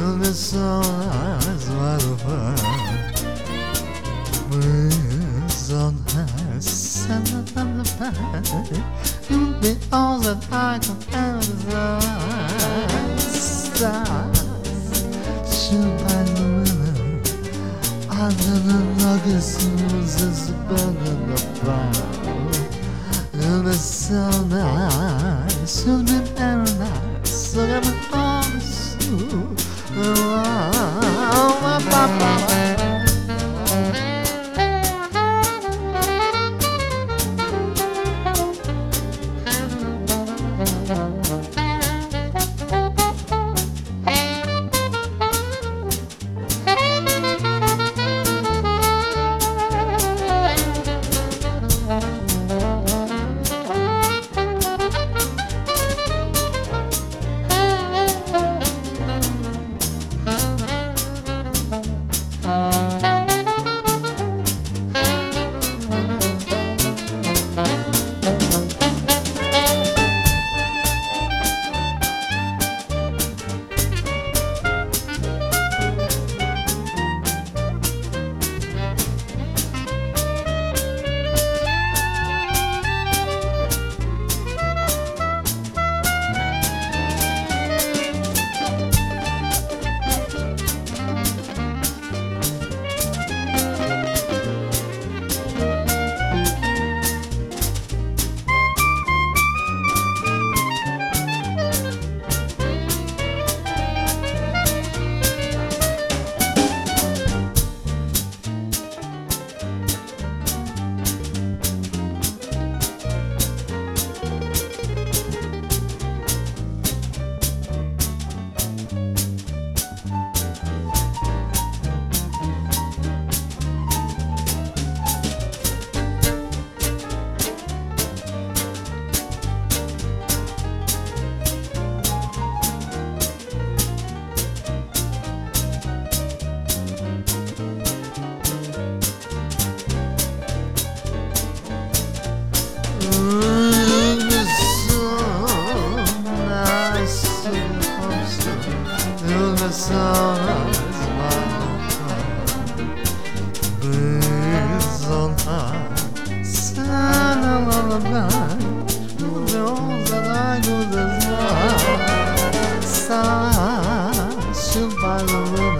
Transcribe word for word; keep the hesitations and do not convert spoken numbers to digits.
the sunrise waterfall breeze on her sand of the pine. You'll be all that I can ever desire. Stars shoot by the window under the rugged smooth abandoned the brown. In the sunrise, you'll be paradise. So I'm on the soup. The sunrise waterfall breeze on high, sun of lullaby. Who knows that I know the stars shoot by the road.